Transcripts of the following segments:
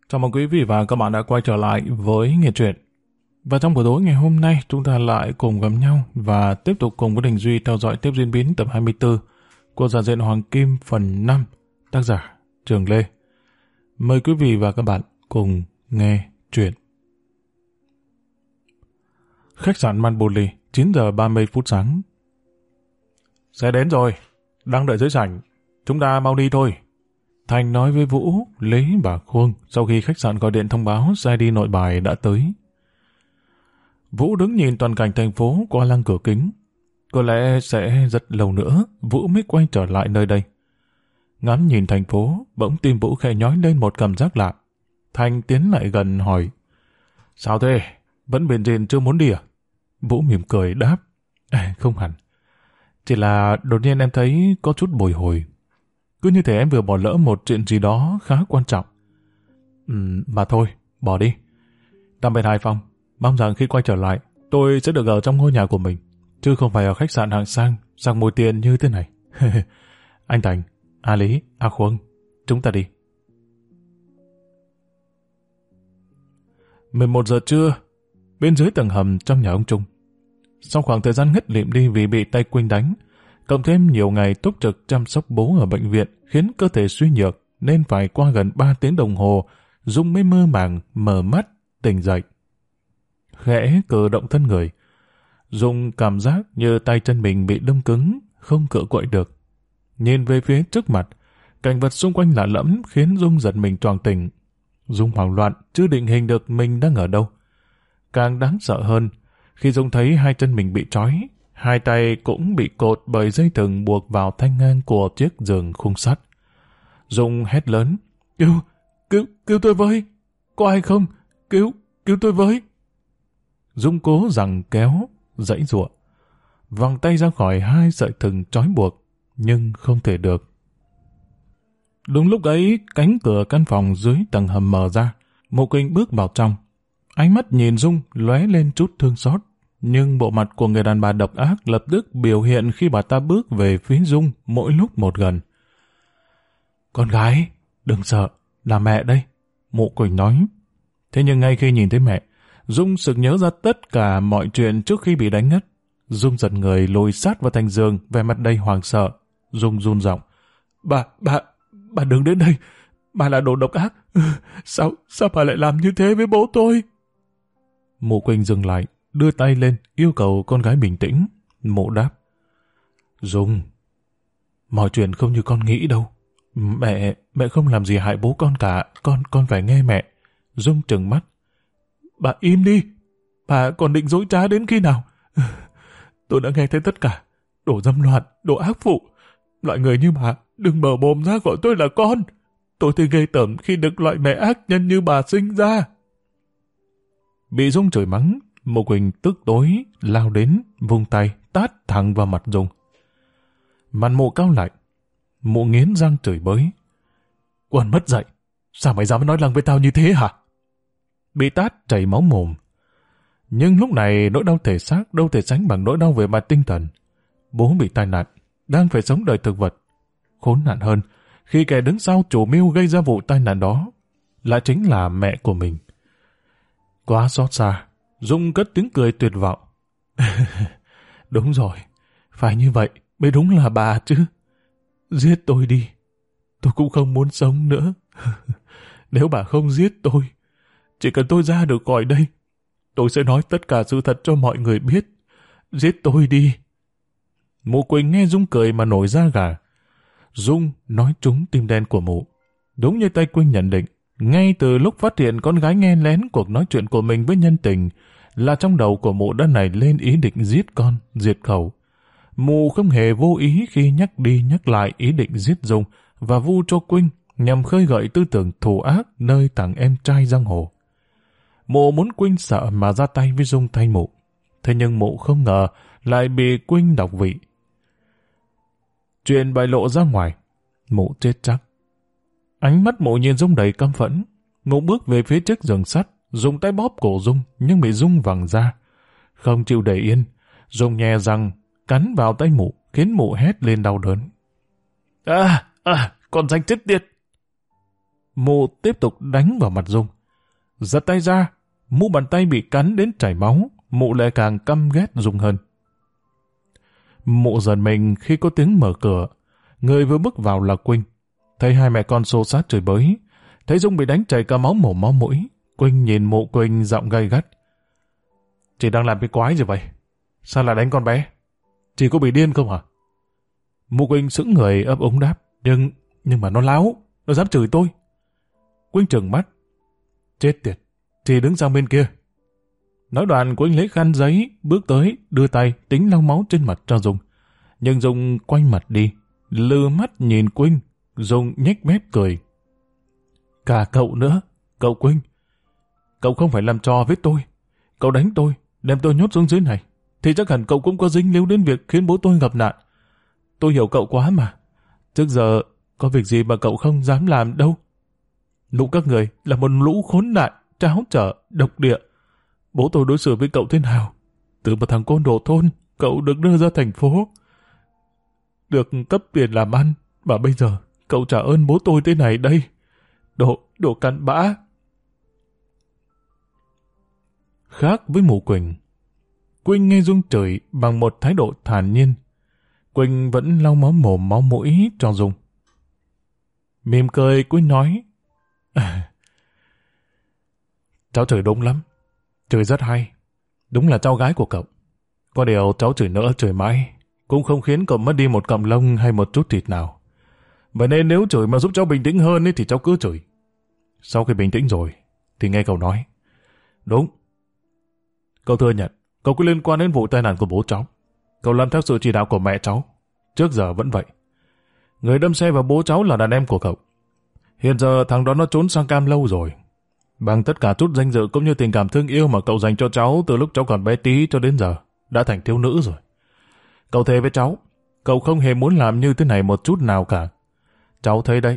Chào mừng quý vị và các bạn đã quay trở lại với Nghe Truyện. Và trong buổi tối ngày hôm nay, chúng ta lại cùng gặp nhau và tiếp tục cùng với Đình Duy theo dõi tiếp diễn biến tập 24 của Giả Diện Hoàng Kim phần 5, tác giả Trường Lê. Mời quý vị và các bạn cùng nghe truyện. Khách sạn Manbuli, 9 giờ 30 phút sáng. Xe đến rồi, đang đợi dưới sảnh. Chúng ta mau đi thôi. Thành nói với Vũ, Lý và Khuông sau khi khách sạn gọi điện thông báo xe đi Nội Bài đã tới. Vũ đứng nhìn toàn cảnh thành phố qua lăng cửa kính. Có lẽ sẽ rất lâu nữa Vũ mới quay trở lại nơi đây. Ngắm nhìn thành phố, bỗng tim Vũ khẽ nhói lên một cảm giác lạ. Thành tiến lại gần hỏi: Sao thế? Vẫn bền rền chưa muốn đi à? Vũ mỉm cười đáp: Không hẳn. Chỉ là đột nhiên em thấy có chút bồi hồi. Cứ như thể em vừa bỏ lỡ một chuyện gì đó khá quan trọng. Mà thôi, bỏ đi. Tạm biệt Hải Phòng. Mong rằng khi quay trở lại, tôi sẽ được ở trong ngôi nhà của mình, chứ không phải ở khách sạn hạng sang, sặc mùi tiền như thế này. Anh Thành, A Lý, A Khuông, chúng ta đi. 11 giờ trưa, bên dưới tầng hầm trong nhà ông Trung. Sau khoảng thời gian ngất lịm đi vì bị tay Quynh đánh, cộng thêm nhiều ngày túc trực chăm sóc bố ở bệnh viện khiến cơ thể suy nhược nên phải qua gần 3 tiếng đồng hồ, Dung mới mơ màng mở mắt tỉnh dậy. Khẽ cử động thân người, Dung cảm giác như tay chân mình bị đông cứng, không cựa quậy được. Nhìn về phía trước mặt, cảnh vật xung quanh lạ lẫm khiến Dung giật mình choàng tỉnh. Dung hoảng loạn, chưa định hình được mình đang ở đâu. Càng đáng sợ hơn, khi Dung thấy hai chân mình bị trói, hai tay cũng bị cột bởi dây thừng buộc vào thanh ngang của chiếc giường khung sắt. Dung hét lớn: Cứu tôi với! Có ai không? Cứu tôi với! Dung cố giằng kéo, giãy giụa, vòng tay ra khỏi hai sợi thừng trói buộc, nhưng không thể được. Đúng lúc ấy, cánh cửa căn phòng dưới tầng hầm mở ra, Mộ Kinh bước vào trong. Ánh mắt nhìn Dung lóe lên chút thương xót, nhưng bộ mặt của người đàn bà độc ác lập tức biểu hiện khi bà ta bước về phía Dung mỗi lúc một gần. Con gái, đừng sợ, là mẹ đây, Mộ Quỳnh nói. Thế nhưng ngay khi nhìn thấy mẹ, Dung sực nhớ ra tất cả mọi chuyện trước khi bị đánh ngất. Dung giật người lùi sát vào thành giường, vẻ mặt đầy hoảng sợ. Dung run giọng: Bà đừng đến đây, bà là đồ độc ác. Sao bà lại làm như thế với bố tôi? Mộ Quỳnh dừng lại, đưa tay lên, yêu cầu con gái bình tĩnh. Mộ đáp: Dung, mọi chuyện không như con nghĩ đâu. Mẹ không làm gì hại bố con cả, con phải nghe mẹ. Dung trừng mắt: Bà im đi, bà còn định dối trá đến khi nào? Tôi đã nghe thấy tất cả, đồ dâm loạn, đồ ác phụ. Loại người như bà, đừng mở mồm ra gọi tôi là con. Tôi thấy ghê tởm khi được loại mẹ ác nhân như bà sinh ra. Bị Dung chửi mắng, Mộ Quỳnh tức tối, lao đến, vung tay, tát thẳng vào mặt Dung. Mặt Mộ cao lại, Mộ nghiến răng chửi bới: Quần mất dạy, sao mày dám nói lăng với tao như thế hả? Bị tát chảy máu mồm. Nhưng lúc này nỗi đau thể xác đâu thể sánh bằng nỗi đau về mặt tinh thần. Bố bị tai nạn, đang phải sống đời thực vật. Khốn nạn hơn, khi kẻ đứng sau chủ mưu gây ra vụ tai nạn đó lại chính là mẹ của mình. Quá xót xa, Dung cất tiếng cười tuyệt vọng. Đúng rồi, phải như vậy mới đúng là bà chứ. Giết tôi đi, tôi cũng không muốn sống nữa. Nếu bà không giết tôi, chỉ cần tôi ra được khỏi đây, tôi sẽ nói tất cả sự thật cho mọi người biết. Giết tôi đi. Mộ Quỳnh nghe Dung cười mà nổi da gà. Dung nói trúng tim đen của mụ. Đúng như tay Quỳnh nhận định, ngay từ lúc phát hiện con gái nghe lén cuộc nói chuyện của mình với nhân tình, là trong đầu của mụ đã nảy lên ý định giết con, diệt khẩu. Mụ không hề vô ý khi nhắc đi nhắc lại ý định giết Dung và vu cho Quỳnh nhằm khơi gợi tư tưởng thù ác nơi thằng em trai giang hồ. Mụ muốn Quỳnh sợ mà ra tay với Dung thay mụ. Thế nhưng mụ không ngờ lại bị Quỳnh đọc vị. Chuyện bại lộ ra ngoài, mụ chết chắc. Ánh mắt mụ nhìn Dung đầy căm phẫn. Mụ bước về phía trước giường sắt, dùng tay bóp cổ Dung nhưng bị Dung vẳng ra. Không chịu để yên, Dung nhè răng cắn vào tay mụ khiến mụ hét lên đau đớn. Con danh chết tiệt! Mụ tiếp tục đánh vào mặt Dung. Giật tay ra, mu bàn tay bị cắn đến chảy máu, mụ lại càng căm ghét Dung hơn. Mụ giật mình khi có tiếng mở cửa. Người vừa bước vào là Quynh. Thấy hai mẹ con xô xát chửi bới. Thấy Dung bị đánh chảy cả máu mồm máu mũi. Quynh nhìn mụ Quynh giọng gay gắt. Chị đang làm cái quái gì vậy? Sao lại đánh con bé? Chị có bị điên không hả? Mụ Quynh sững người ấp úng đáp. Nhưng mà nó láo. Nó dám chửi tôi. Quynh trừng mắt. Chết tiệt. Chị đứng sang bên kia. Nói đoạn Quynh lấy khăn giấy, bước tới, đưa tay, tính lau máu trên mặt cho Dung. Nhưng Dung quay mặt đi, lừ mắt nhìn Quynh. Dung nhếch mép cười. Cả cậu nữa, cậu Quynh. Cậu không phải làm trò với tôi. Cậu đánh tôi, đem tôi nhốt xuống dưới này. Thì chắc hẳn cậu cũng có dính líu đến việc khiến bố tôi gặp nạn. Tôi hiểu cậu quá mà. Trước giờ, có việc gì mà cậu không dám làm đâu. Lũ các người là một lũ khốn nạn, tráo trở, độc địa. Bố tôi đối xử với cậu thế nào? Từ một thằng côn đồ thôn, cậu được đưa ra thành phố. Được cấp tiền làm ăn, và bây giờ cậu trả ơn bố tôi thế này đây. Đồ cặn bã. Khác với mụ Quỳnh. Quynh nghe Dung chửi bằng một thái độ thản nhiên. Quynh vẫn lau máu mồm máu mũi cho Dung. Mỉm cười Quynh nói. Cháu chửi đúng lắm. Chửi rất hay. Đúng là cháu gái của cậu. Có điều cháu chửi nữa chửi mãi cũng không khiến cậu mất đi một cọng lông hay một chút thịt nào. Vậy nên nếu chửi mà giúp cháu bình tĩnh hơn thì cháu cứ chửi. Sau khi bình tĩnh rồi thì nghe cậu nói. Đúng. Cậu thừa nhận cậu có liên quan đến vụ tai nạn của bố cháu. Cậu làm theo sự chỉ đạo của mẹ cháu. Trước giờ vẫn vậy. Người đâm xe vào bố cháu là đàn em của cậu. Hiện giờ thằng đó nó trốn sang Cam lâu rồi. Bằng tất cả chút danh dự cũng như tình cảm thương yêu mà cậu dành cho cháu từ lúc cháu còn bé tí cho đến giờ, đã thành thiếu nữ rồi. Cậu thề với cháu, cậu không hề muốn làm như thế này một chút nào cả. Cháu thấy đấy.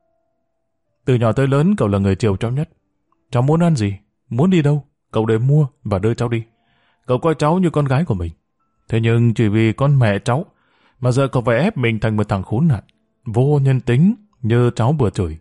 Từ nhỏ tới lớn cậu là người chiều cháu nhất. Cháu muốn ăn gì, muốn đi đâu, cậu đều mua và đưa cháu đi. Cậu coi cháu như con gái của mình. Thế nhưng chỉ vì con mẹ cháu mà giờ cậu phải ép mình thành một thằng khốn nạn, vô nhân tính như cháu vừa chửi.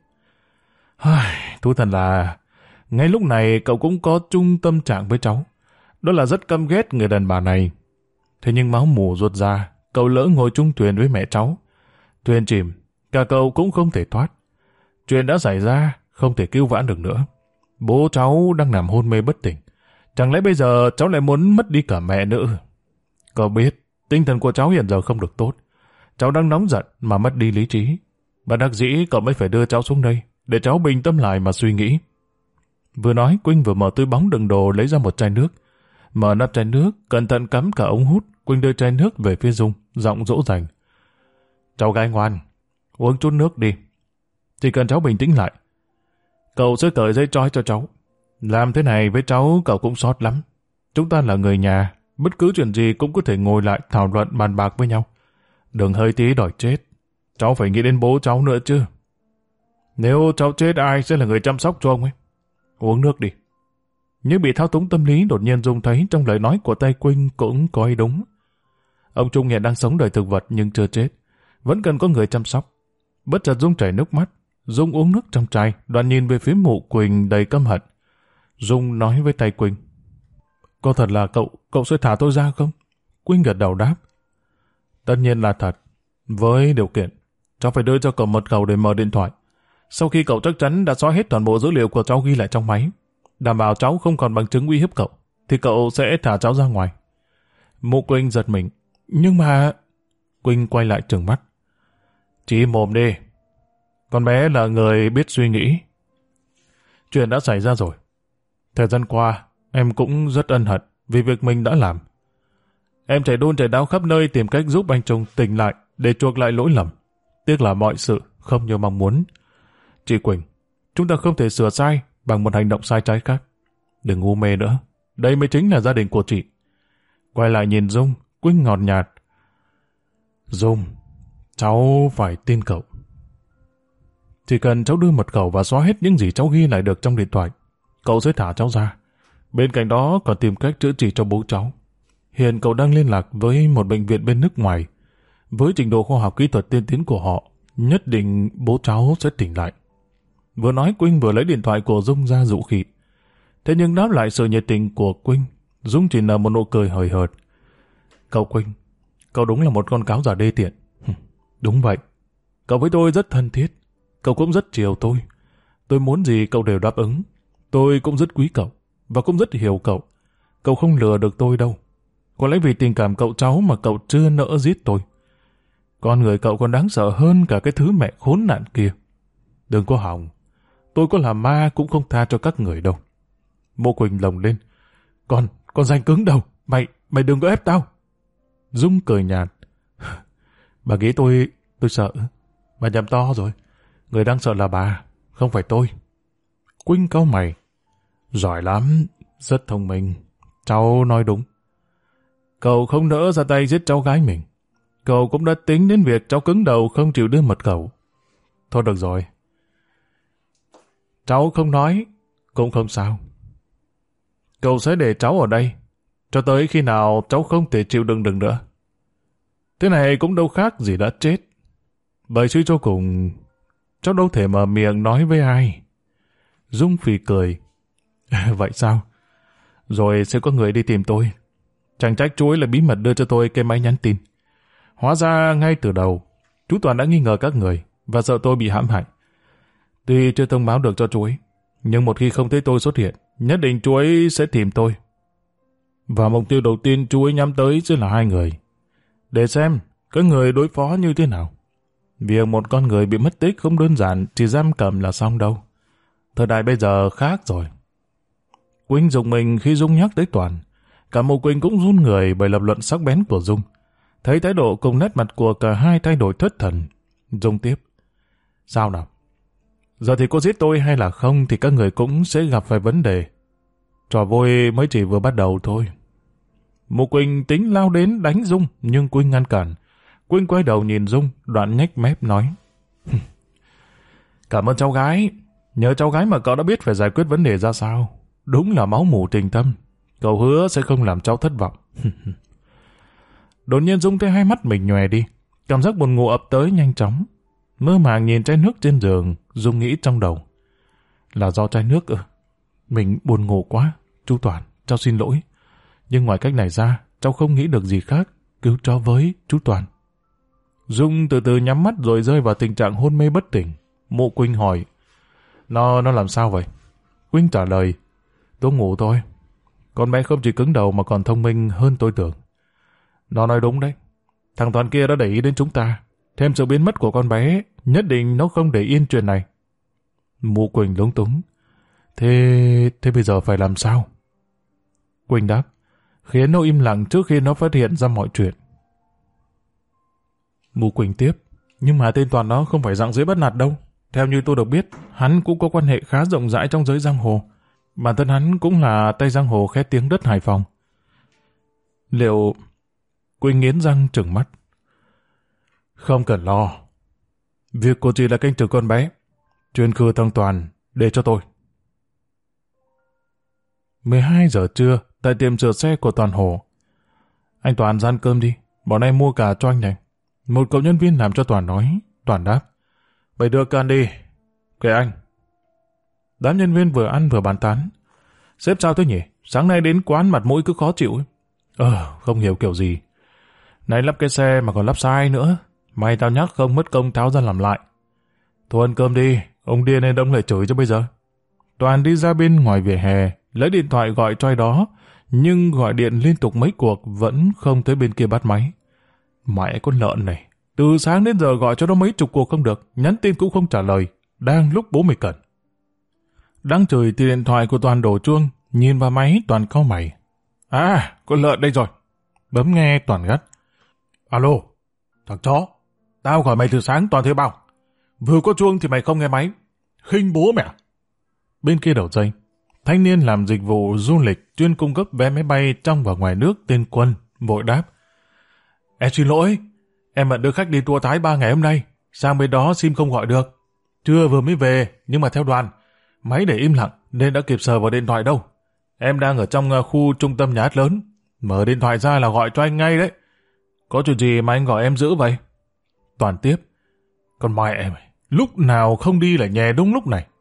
Thú thật là ngay lúc này cậu cũng có chung tâm trạng với cháu. Đó là rất căm ghét người đàn bà này. Thế nhưng máu mù ruột ra, cậu lỡ ngồi chung thuyền với mẹ cháu. Thuyền chìm, cả cậu cũng không thể thoát. Chuyện đã xảy ra, không thể cứu vãn được nữa. Bố cháu đang nằm hôn mê bất tỉnh. Chẳng lẽ bây giờ cháu lại muốn mất đi cả mẹ nữa? Cậu biết, tinh thần của cháu hiện giờ không được tốt. Cháu đang nóng giận mà mất đi lý trí. Và đặc dĩ cậu mới phải đưa cháu xuống đây, để cháu bình tâm lại mà suy nghĩ. Vừa nói, Quynh vừa mở túi bóng đựng đồ lấy ra một chai nước. Mở nắp chai nước, cẩn thận cắm cả ống hút, Quynh đưa chai nước về phía Dung, giọng dỗ dành. Cháu gái ngoan, uống chút nước đi. Chỉ cần cháu bình tĩnh lại. Cậu sẽ cởi dây trói cho cháu. Làm thế này với cháu cậu cũng sót lắm. Chúng ta là người nhà, bất cứ chuyện gì cũng có thể ngồi lại thảo luận bàn bạc với nhau. Đừng hơi tí đòi chết. Cháu phải nghĩ đến bố cháu nữa chứ. Nếu cháu chết ai sẽ là người chăm sóc cho ông ấy? Uống nước đi. Nhưng bị thao túng tâm lý đột nhiên Dung thấy trong lời nói của tay Quynh cũng có ý đúng. Ông Trung hiện đang sống đời thực vật nhưng chưa chết. Vẫn cần có người chăm sóc. Bất chợt Dung chảy nước mắt. Dung uống nước trong chai, đoạn nhìn về phía mụ Quỳnh đầy căm hận. Dung nói với tay Quynh. Có thật là cậu sẽ thả tôi ra không? Quynh gật đầu đáp. Tất nhiên là thật. Với điều kiện, cháu phải đưa cho cậu mật khẩu để mở điện thoại. Sau khi cậu chắc chắn đã xóa hết toàn bộ dữ liệu của cháu ghi lại trong máy, đảm bảo cháu không còn bằng chứng uy hiếp cậu, thì cậu sẽ thả cháu ra ngoài. Mụ Quynh giật mình. Nhưng mà... Quynh quay lại trừng mắt. Chỉ mồm đi. Con bé là người biết suy nghĩ. Chuyện đã xảy ra rồi. Thời gian qua, em cũng rất ân hận vì việc mình đã làm. Em chạy đôn chạy đáo khắp nơi tìm cách giúp anh Trung tỉnh lại để chuộc lại lỗi lầm. Tiếc là mọi sự không như mong muốn. Chị Quỳnh, chúng ta không thể sửa sai bằng một hành động sai trái khác. Đừng ngu mê nữa. Đây mới chính là gia đình của chị. Quay lại nhìn Dung, Quynh ngọt nhạt. Dung, cháu phải tin cậu. Chỉ cần cháu đưa mật khẩu và xóa hết những gì cháu ghi lại được trong điện thoại, cậu sẽ thả cháu ra. Bên cạnh đó còn tìm cách chữa trị cho bố cháu. Hiện cậu đang liên lạc với một bệnh viện bên nước ngoài. Với trình độ khoa học kỹ thuật tiên tiến của họ, nhất định bố cháu sẽ tỉnh lại. Vừa nói Quynh vừa lấy điện thoại của Dung ra dụ khị. Thế nhưng đáp lại sự nhiệt tình của Quynh, Dung chỉ nở một nụ cười hời hợt. Cậu Quynh, cậu đúng là một con cáo già đê tiện. Đúng vậy. Cậu với tôi rất thân thiết. Cậu cũng rất chiều tôi. Tôi muốn gì cậu đều đáp ứng. Tôi cũng rất quý cậu, và cũng rất hiểu cậu. Cậu không lừa được tôi đâu. Có lẽ vì tình cảm cậu cháu mà cậu chưa nỡ giết tôi. Con người cậu còn đáng sợ hơn cả cái thứ mẹ khốn nạn kia. Đừng có hòng. Tôi có làm ma cũng không tha cho các người đâu. Mộ Quỳnh lồng lên. Con danh cứng đâu. Mày đừng có ép tao. Dung cười nhạt. Bà nghĩ tôi sợ. Bà nhầm to rồi. Người đang sợ là bà, không phải tôi. Quynh cau mày. Giỏi lắm, rất thông minh. Cháu nói đúng. Cậu không nỡ ra tay giết cháu gái mình. Cậu cũng đã tính đến việc cháu cứng đầu không chịu đưa mật khẩu. Thôi được rồi. Cháu không nói, cũng không sao. Cậu sẽ để cháu ở đây, cho tới khi nào cháu không thể chịu đựng được nữa. Thế này cũng đâu khác gì đã chết. Bởi suy cho cùng, cháu đâu thể mở miệng nói với ai. Dung phì cười. Vậy sao? Rồi sẽ có người đi tìm tôi. Chẳng trách chú ấy là bí mật đưa cho tôi cái máy nhắn tin. Hóa ra ngay từ đầu, chú Toàn đã nghi ngờ các người và sợ tôi bị hãm hại. Tuy chưa thông báo được cho chú ấy, nhưng một khi không thấy tôi xuất hiện, nhất định chú ấy sẽ tìm tôi. Và mục tiêu đầu tiên chú ấy nhắm tới sẽ là hai người. Để xem các người đối phó như thế nào. Việc một con người bị mất tích không đơn giản chỉ giam cầm là xong đâu. Thời đại bây giờ khác rồi. Quynh dùng mình khi Dung nhắc tới Toàn. Cả Mộ Quynh cũng run người bởi lập luận sắc bén của Dung. Thấy thái độ cùng nét mặt của cả hai thay đổi thất thần. Dung tiếp. Sao nào? Giờ thì có giết tôi hay là không thì các người cũng sẽ gặp phải vấn đề. Trò vui mới chỉ vừa bắt đầu thôi. Mộ Quynh tính lao đến đánh Dung nhưng Quynh ngăn cản. Quynh quay đầu nhìn Dung, đoạn nhếch mép nói. Cảm ơn cháu gái. Nhờ cháu gái mà cậu đã biết phải giải quyết vấn đề ra sao. Đúng là máu mủ tình thâm. Cậu hứa sẽ không làm cháu thất vọng. Đột nhiên Dung thấy hai mắt mình nhòe đi. Cảm giác buồn ngủ ập tới nhanh chóng. Mơ màng nhìn chai nước trên giường, Dung nghĩ trong đầu. Là do chai nước ư? Mình buồn ngủ quá. Chú Toàn, cháu xin lỗi. Nhưng ngoài cách này ra, cháu không nghĩ được gì khác. Cứu cháu với, chú Toàn. Dung từ từ nhắm mắt rồi rơi vào tình trạng hôn mê bất tỉnh. Mộ Quynh hỏi. Nó làm sao vậy? Quynh trả lời. Tôi ngủ thôi. Con bé không chỉ cứng đầu mà còn thông minh hơn tôi tưởng. Nó nói đúng đấy. Thằng Toàn kia đã để ý đến chúng ta. Thêm sự biến mất của con bé, nhất định nó không để yên chuyện này. Mộ Quỳnh lúng túng. Thế bây giờ phải làm sao? Quỳnh đáp. Khiến nó im lặng trước khi nó phát hiện ra mọi chuyện. Mộ Quỳnh tiếp. Nhưng mà tên Toàn nó không phải dạng dễ bắt nạt đâu. Theo như tôi được biết, hắn cũng có quan hệ khá rộng rãi trong giới giang hồ. Bản thân hắn cũng là tay giang hồ khét tiếng đất Hải Phòng. Liệu... Quỳnh nghiến răng trừng mắt. Không cần lo. Việc của chị là canh chừng con bé. Chuyên khư thằng Toàn, để cho tôi. 12 giờ trưa, tại tiệm sửa xe của Toàn Hồ. Anh Toàn ra ăn cơm đi, bọn em mua cả cho anh này. Một cậu nhân viên làm cho Toàn nói. Toàn đáp. Vậy đưa can đi. Kệ anh. Đám nhân viên vừa ăn vừa bàn tán. Sếp sao thế nhỉ? Sáng nay đến quán mặt mũi cứ khó chịu ấy. Không hiểu kiểu gì. Này lắp cái xe mà còn lắp sai nữa. May tao nhắc không mất công tháo ra làm lại. Thôi ăn cơm đi, ông điên nên ông lại chửi cho bây giờ. Toàn đi ra bên ngoài vỉa hè, lấy điện thoại gọi cho ai đó, nhưng gọi điện liên tục mấy cuộc vẫn không thấy bên kia bắt máy. Mẹ con lợn này, từ sáng đến giờ gọi cho nó mấy chục cuộc không được, nhắn tin cũng không trả lời, đang lúc bố mày cần. Đang chửi thì điện thoại của Toàn đổ chuông, nhìn vào máy Toàn cau mày. À, con lợn đây rồi. Bấm nghe Toàn gắt. Alo, thằng chó, tao gọi mày từ sáng Toàn thuê bao. Vừa có chuông thì mày không nghe máy. Khinh bố mẹ. Bên kia đầu dây, thanh niên làm dịch vụ du lịch chuyên cung cấp vé máy bay trong và ngoài nước tên Quân, vội đáp. Em xin lỗi, em bận đưa khách đi tour Thái 3 ngày hôm nay, sang bên đó sim không gọi được. Trưa vừa mới về, nhưng mà theo đoàn, máy để im lặng nên đã kịp sờ vào điện thoại đâu. Em đang ở trong khu trung tâm nhà hát lớn, mở điện thoại ra là gọi cho anh ngay đấy. Có chuyện gì mà anh gọi em giữ vậy? Toàn tiếp. Còn mẹ em, lúc nào không đi lại nhè đúng lúc này.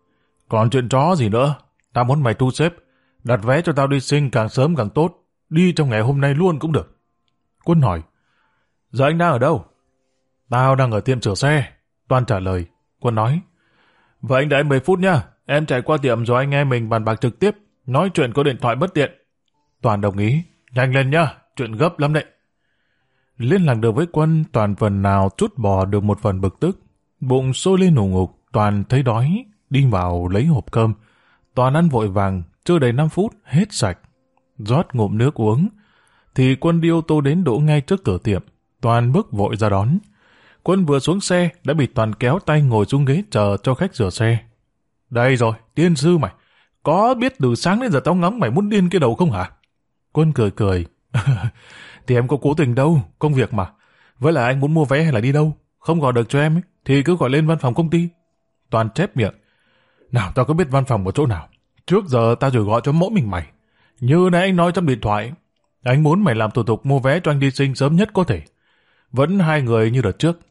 Còn chuyện chó gì nữa? Tao muốn mày thu xếp, đặt vé cho tao đi Sinh càng sớm càng tốt. Đi trong ngày hôm nay luôn cũng được. Quân hỏi, giờ anh đang ở đâu? Tao đang ở tiệm sửa xe. Toàn trả lời. Quân nói, vậy anh đợi em 10 phút nha. Em chạy qua tiệm rồi anh em mình bàn bạc trực tiếp. Nói chuyện có điện thoại bất tiện. Toàn đồng ý. Nhanh lên nhá, chuyện gấp lắm đấy. Liên lạc được với Quân, Toàn phần nào trút bỏ được một phần bực tức. Bụng sôi lên ủng ục, Toàn thấy đói, đi vào lấy hộp cơm. Toàn ăn vội vàng, chưa đầy 5 phút, hết sạch. Rót ngụm nước uống, thì Quân đi ô tô đến đỗ ngay trước cửa tiệm. Toàn bước vội ra đón. Quân vừa xuống xe, đã bị Toàn kéo tay ngồi xuống ghế chờ cho khách rửa xe. Đây rồi, tiên sư mày. Có biết từ sáng đến giờ tao ngắm mày muốn điên cái đầu không hả? Quân cười cười. Thì em có cố tình đâu, công việc mà. Với lại anh muốn mua vé hay là đi đâu, không gọi được cho em ấy, thì cứ gọi lên văn phòng công ty. Toàn chép miệng. Nào tao có biết văn phòng ở chỗ nào. Trước giờ tao chỉ gọi cho mỗi mình mày. Như nãy anh nói trong điện thoại, anh muốn mày làm thủ tục mua vé cho anh đi Sinh sớm nhất có thể. Vẫn hai người như đợt trước.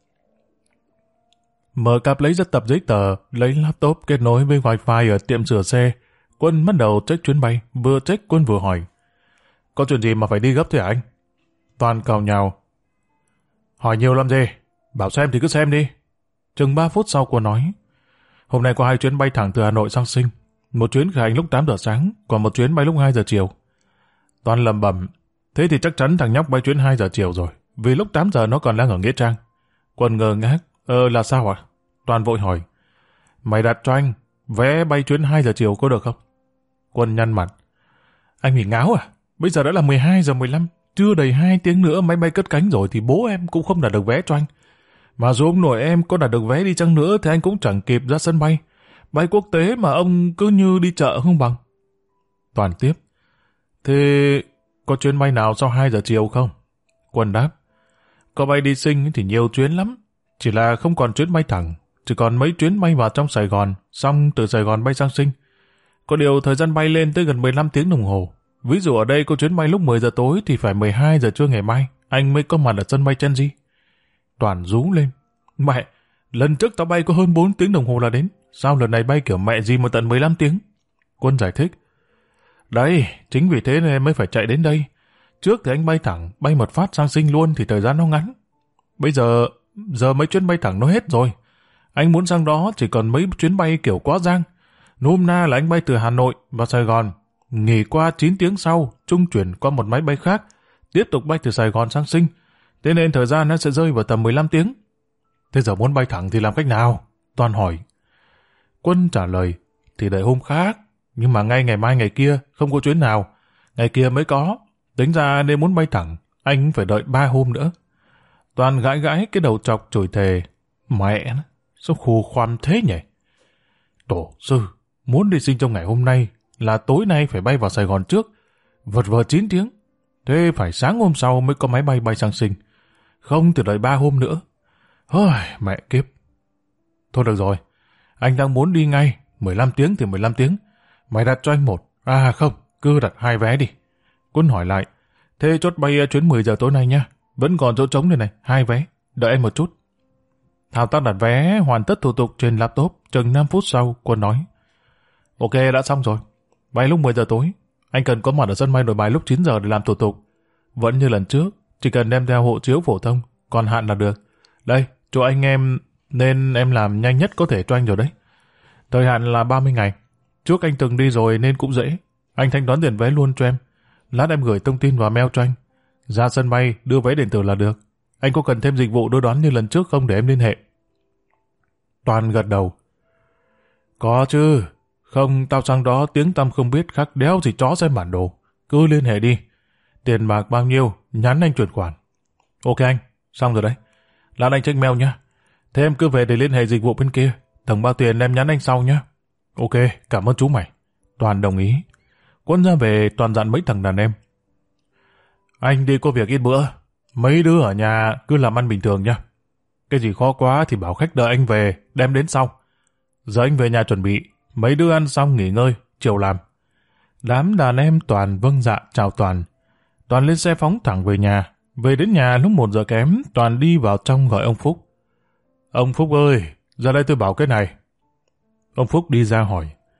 Mở cặp lấy ra tập giấy tờ, lấy laptop kết nối với wifi ở tiệm sửa xe. Quân bắt đầu check chuyến bay, vừa check Quân vừa hỏi. Có chuyện gì mà phải đi gấp thế hả anh? Toàn cào nhào. Hỏi nhiều lắm gì, bảo xem thì cứ xem đi. Chừng 3 phút sau Quân nói. Hôm nay có 2 chuyến bay thẳng từ Hà Nội sang Sinh. Một chuyến khởi hành lúc 8 giờ sáng, còn một chuyến bay lúc 2 giờ chiều. Toàn lầm bẩm. Thế thì chắc chắn thằng nhóc bay chuyến 2 giờ chiều rồi, vì lúc 8 giờ nó còn đang ở Nghĩa Trang. Quân ngơ ngác. Là sao ạ? Toàn vội hỏi. Mày đặt cho anh vé bay chuyến 2 giờ chiều có được không? Quân nhăn mặt. Anh bị ngáo à? Bây giờ đã là 12 giờ 15, chưa đầy 2 tiếng nữa máy bay cất cánh rồi thì bố em cũng không đặt được vé cho anh. Mà dù ông nội em có đặt được vé đi chăng nữa thì anh cũng chẳng kịp ra sân bay. Bay quốc tế mà ông cứ như đi chợ không bằng. Toàn tiếp. Thế có chuyến bay nào sau 2 giờ chiều không? Quân đáp. Có bay đi Sinh thì nhiều chuyến lắm. Chỉ là không còn chuyến bay thẳng, chỉ còn mấy chuyến bay vào trong Sài Gòn, xong từ Sài Gòn bay sang Sinh. Có điều thời gian bay lên tới gần 15 tiếng đồng hồ. Ví dụ ở đây có chuyến bay lúc 10 giờ tối thì phải 12 giờ trưa ngày mai anh mới có mặt ở sân bay Chenji. Toàn rú lên. Mẹ, lần trước tao bay có hơn 4 tiếng đồng hồ là đến. Sao lần này bay kiểu mẹ gì mà tận 15 tiếng? Quân giải thích. Đấy, chính vì thế nên mới phải chạy đến đây. Trước thì anh bay thẳng, bay một phát sang Sinh luôn thì thời gian nó ngắn. Bây giờ mấy chuyến bay thẳng nó hết rồi. Anh muốn sang đó chỉ còn mấy chuyến bay kiểu quá giang. Nôm na là anh bay từ Hà Nội vào Sài Gòn, nghỉ qua 9 tiếng sau, trung chuyển qua một máy bay khác, tiếp tục bay từ Sài Gòn sang Sinh. Thế nên thời gian nó sẽ rơi vào tầm 15 tiếng. Thế giờ muốn bay thẳng thì làm cách nào? Toàn hỏi. Quân trả lời, thì đợi hôm khác. Nhưng mà ngay ngày mai ngày kia không có chuyến nào. Ngày kia mới có. Tính ra nên muốn bay thẳng, anh phải đợi 3 hôm nữa. Toàn gãi gãi cái đầu chọc chửi thề. Mẹ nó, sao khù khoằm thế nhỉ? Tổ sư, muốn đi Sinh trong ngày hôm nay là tối nay phải bay vào Sài Gòn trước, vật vờ 9 tiếng. Thế phải sáng hôm sau mới có máy bay bay sang Sinh. Không thì đợi 3 hôm nữa. Ôi, mẹ kiếp. Thôi được rồi, anh đang muốn đi ngay, 15 tiếng thì 15 tiếng. Mày đặt cho anh một. À không, cứ đặt 2 vé đi. Quân hỏi lại, thế chốt bay chuyến 10 giờ tối nay nha. Vẫn còn chỗ trống đây này, 2 vé. Đợi em một chút. Thao tác đặt vé hoàn tất thủ tục trên laptop. Chừng 5 phút sau, Quân nói. Ok, đã xong rồi. Bay lúc 10 giờ tối. Anh cần có mặt ở sân bay Nội Bài lúc 9 giờ để làm thủ tục. Vẫn như lần trước, chỉ cần đem theo hộ chiếu phổ thông, còn hạn là được. Đây, chỗ anh em, nên em làm nhanh nhất có thể cho anh rồi đấy. Thời hạn là 30 ngày. Trước anh từng đi rồi nên cũng dễ. Anh thanh toán tiền vé luôn cho em. Lát em gửi thông tin vào mail cho anh. Ra sân bay, đưa vé điện tử là được. Anh có cần thêm dịch vụ đưa đón như lần trước không để em liên hệ? Toàn gật đầu. Có chứ. Không, tao sang đó tiếng tăm không biết khác đéo gì chó xem bản đồ. Cứ liên hệ đi. Tiền bạc bao nhiêu, nhắn anh chuyển khoản. Ok anh, xong rồi đấy. Lát anh check mail nhá. Thế em cứ về để liên hệ dịch vụ bên kia. Tổng bao tiền em nhắn anh sau nhá. Ok, cảm ơn chú mày. Toàn đồng ý. Quân ra về, Toàn dặn mấy thằng đàn em. Anh đi có việc ít bữa. Mấy đứa ở nhà cứ làm ăn bình thường nhá. Cái gì khó quá thì bảo khách đợi anh về, đem đến sau. Giờ anh về nhà chuẩn bị. Mấy đứa ăn xong nghỉ ngơi, chiều làm. Đám đàn em Toàn vâng dạ chào Toàn. Toàn lên xe phóng thẳng về nhà. Về đến nhà lúc 1 giờ kém, Toàn đi vào trong gọi ông Phúc. Ông Phúc ơi, ra đây tôi bảo cái này. Ông Phúc đi ra hỏi.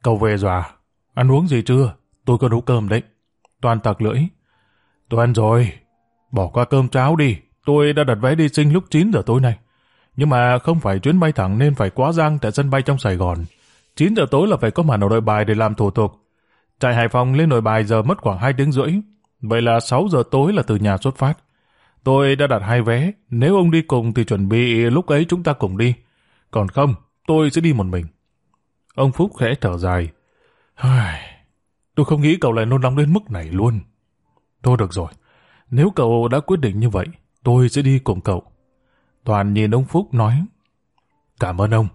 Cậu về rồi à? Ăn uống gì chưa? Tôi có nấu cơm đấy. Toàn tặc lưỡi. Tôi ăn rồi. Bỏ qua cơm cháo đi. Tôi đã đặt vé đi Sinh lúc 9 giờ tối nay. Nhưng mà không phải chuyến bay thẳng nên phải quá giang tại sân bay trong Sài Gòn. 9 giờ tối là phải có mặt ở Nội Bài để làm thủ tục. Chạy Hải Phòng lên Nội Bài giờ mất khoảng 2 tiếng rưỡi. Vậy là 6 giờ tối là từ nhà xuất phát. Tôi đã đặt 2 vé. Nếu ông đi cùng thì chuẩn bị lúc ấy chúng ta cùng đi. Còn không, tôi sẽ đi một mình. Ông Phúc khẽ thở dài. Tôi không nghĩ cậu lại nôn nóng đến mức này luôn. Thôi được rồi. Nếu cậu đã quyết định như vậy, tôi sẽ đi cùng cậu. Toàn nhìn ông Phúc nói. Cảm ơn ông.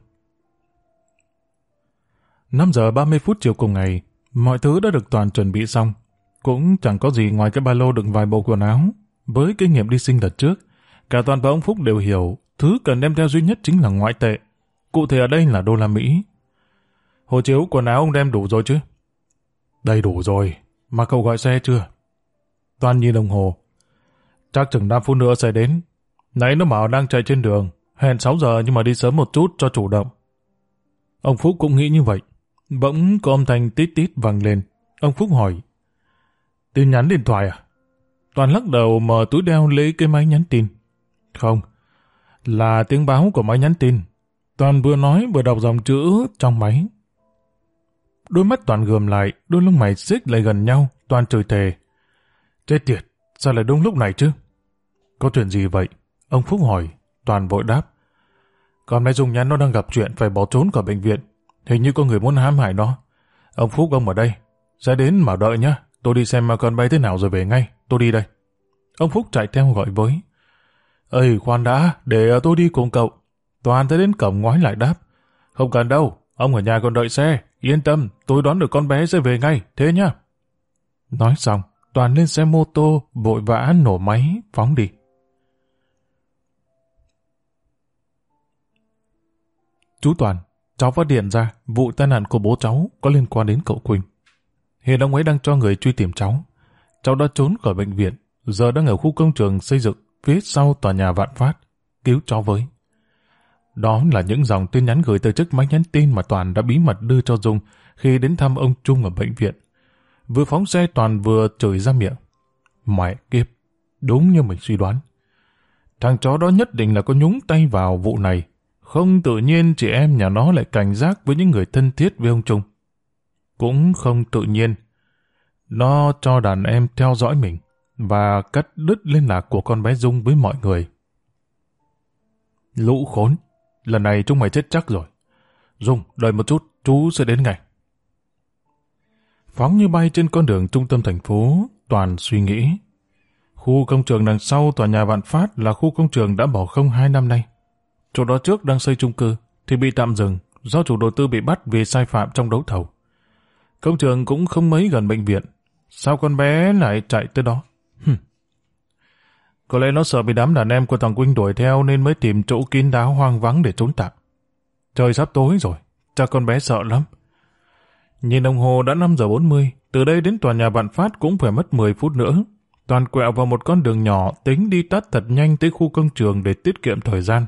5 giờ 30 phút chiều cùng ngày, mọi thứ đã được Toàn chuẩn bị xong. Cũng chẳng có gì ngoài cái ba lô đựng vài bộ quần áo. Với kinh nghiệm đi Sinh đợt trước, cả Toàn và ông Phúc đều hiểu thứ cần đem theo duy nhất chính là ngoại tệ. Cụ thể ở đây là đô la Mỹ. Hộ chiếu quần áo ông đem đủ rồi chứ? Đầy đủ rồi, mà cậu gọi xe chưa? Toàn nhìn đồng hồ. Chắc chừng 5 phút nữa sẽ đến. Nãy nó bảo đang chạy trên đường, hẹn 6 giờ nhưng mà đi sớm một chút cho chủ động. Ông Phúc cũng nghĩ như vậy. Bỗng có âm thanh tít tít vang lên. Ông Phúc hỏi. Tin nhắn điện thoại à? Toàn lắc đầu mở túi đeo lấy cái máy nhắn tin. Không, là tiếng báo của máy nhắn tin. Toàn vừa nói vừa đọc dòng chữ trong máy. Đôi mắt Toàn gườm lại, đôi lông mày xích lại gần nhau. Toàn chửi thề. Chết tiệt, sao lại đúng lúc này chứ? Có chuyện gì vậy? Ông Phúc hỏi. Toàn vội đáp. Còn nay Dung nhắn nó đang gặp chuyện phải bỏ trốn khỏi bệnh viện. Hình như có người muốn hãm hại nó. Ông Phúc ông ở đây. Sẽ đến mà đợi nhá. Tôi đi xem con bay thế nào rồi về ngay. Tôi đi đây. Ông Phúc chạy theo gọi với. Ơi khoan đã, để tôi đi cùng cậu. Toàn tới đến cổng ngoái lại đáp. Không cần đâu, ông ở nhà còn đợi xe. Yên tâm, tôi đón được con bé sẽ về ngay, thế nhá. Nói xong, Toàn lên xe mô tô, vội vã nổ máy, phóng đi. Chú Toàn, cháu phát điện ra, vụ tai nạn của bố cháu có liên quan đến cậu Quỳnh. Hiện ông ấy đang cho người truy tìm cháu. Cháu đã trốn khỏi bệnh viện, giờ đang ở khu công trường xây dựng phía sau tòa nhà Vạn Phát. Cứu cháu với. Đó là những dòng tin nhắn gửi từ chiếc máy nhắn tin mà Toàn đã bí mật đưa cho Dung khi đến thăm ông Trung ở bệnh viện. Vừa phóng xe Toàn vừa chửi ra miệng. Mẹ kiếp, đúng như mình suy đoán. Thằng chó đó nhất định là có nhúng tay vào vụ này. Không tự nhiên chị em nhà nó lại cảnh giác với những người thân thiết với ông Trung. Cũng không tự nhiên. Nó cho đàn em theo dõi mình và cắt đứt liên lạc của con bé Dung với mọi người. Lũ khốn, lần này chúng mày chết chắc rồi. Dung, đợi một chút, chú sẽ đến ngay. Phóng như bay trên con đường trung tâm thành phố, Toàn suy nghĩ. Khu công trường đằng sau tòa nhà Vạn Phát là khu công trường đã bỏ không 2 năm nay. Chỗ đó trước đang xây chung cư thì bị tạm dừng do chủ đầu tư bị bắt vì sai phạm trong đấu thầu. Công trường cũng không mấy gần bệnh viện. Sao con bé lại chạy tới đó? Có lẽ nó sợ bị đám đàn em của thằng Quynh đuổi theo nên mới tìm chỗ kín đáo hoang vắng để trốn tạm. Trời sắp tối rồi, chắc con bé sợ lắm. Nhìn đồng hồ đã 5 giờ 40, từ đây đến tòa nhà Vạn Phát cũng phải mất 10 phút nữa. Toàn quẹo vào một con đường nhỏ tính đi tắt thật nhanh tới khu công trường để tiết kiệm thời gian.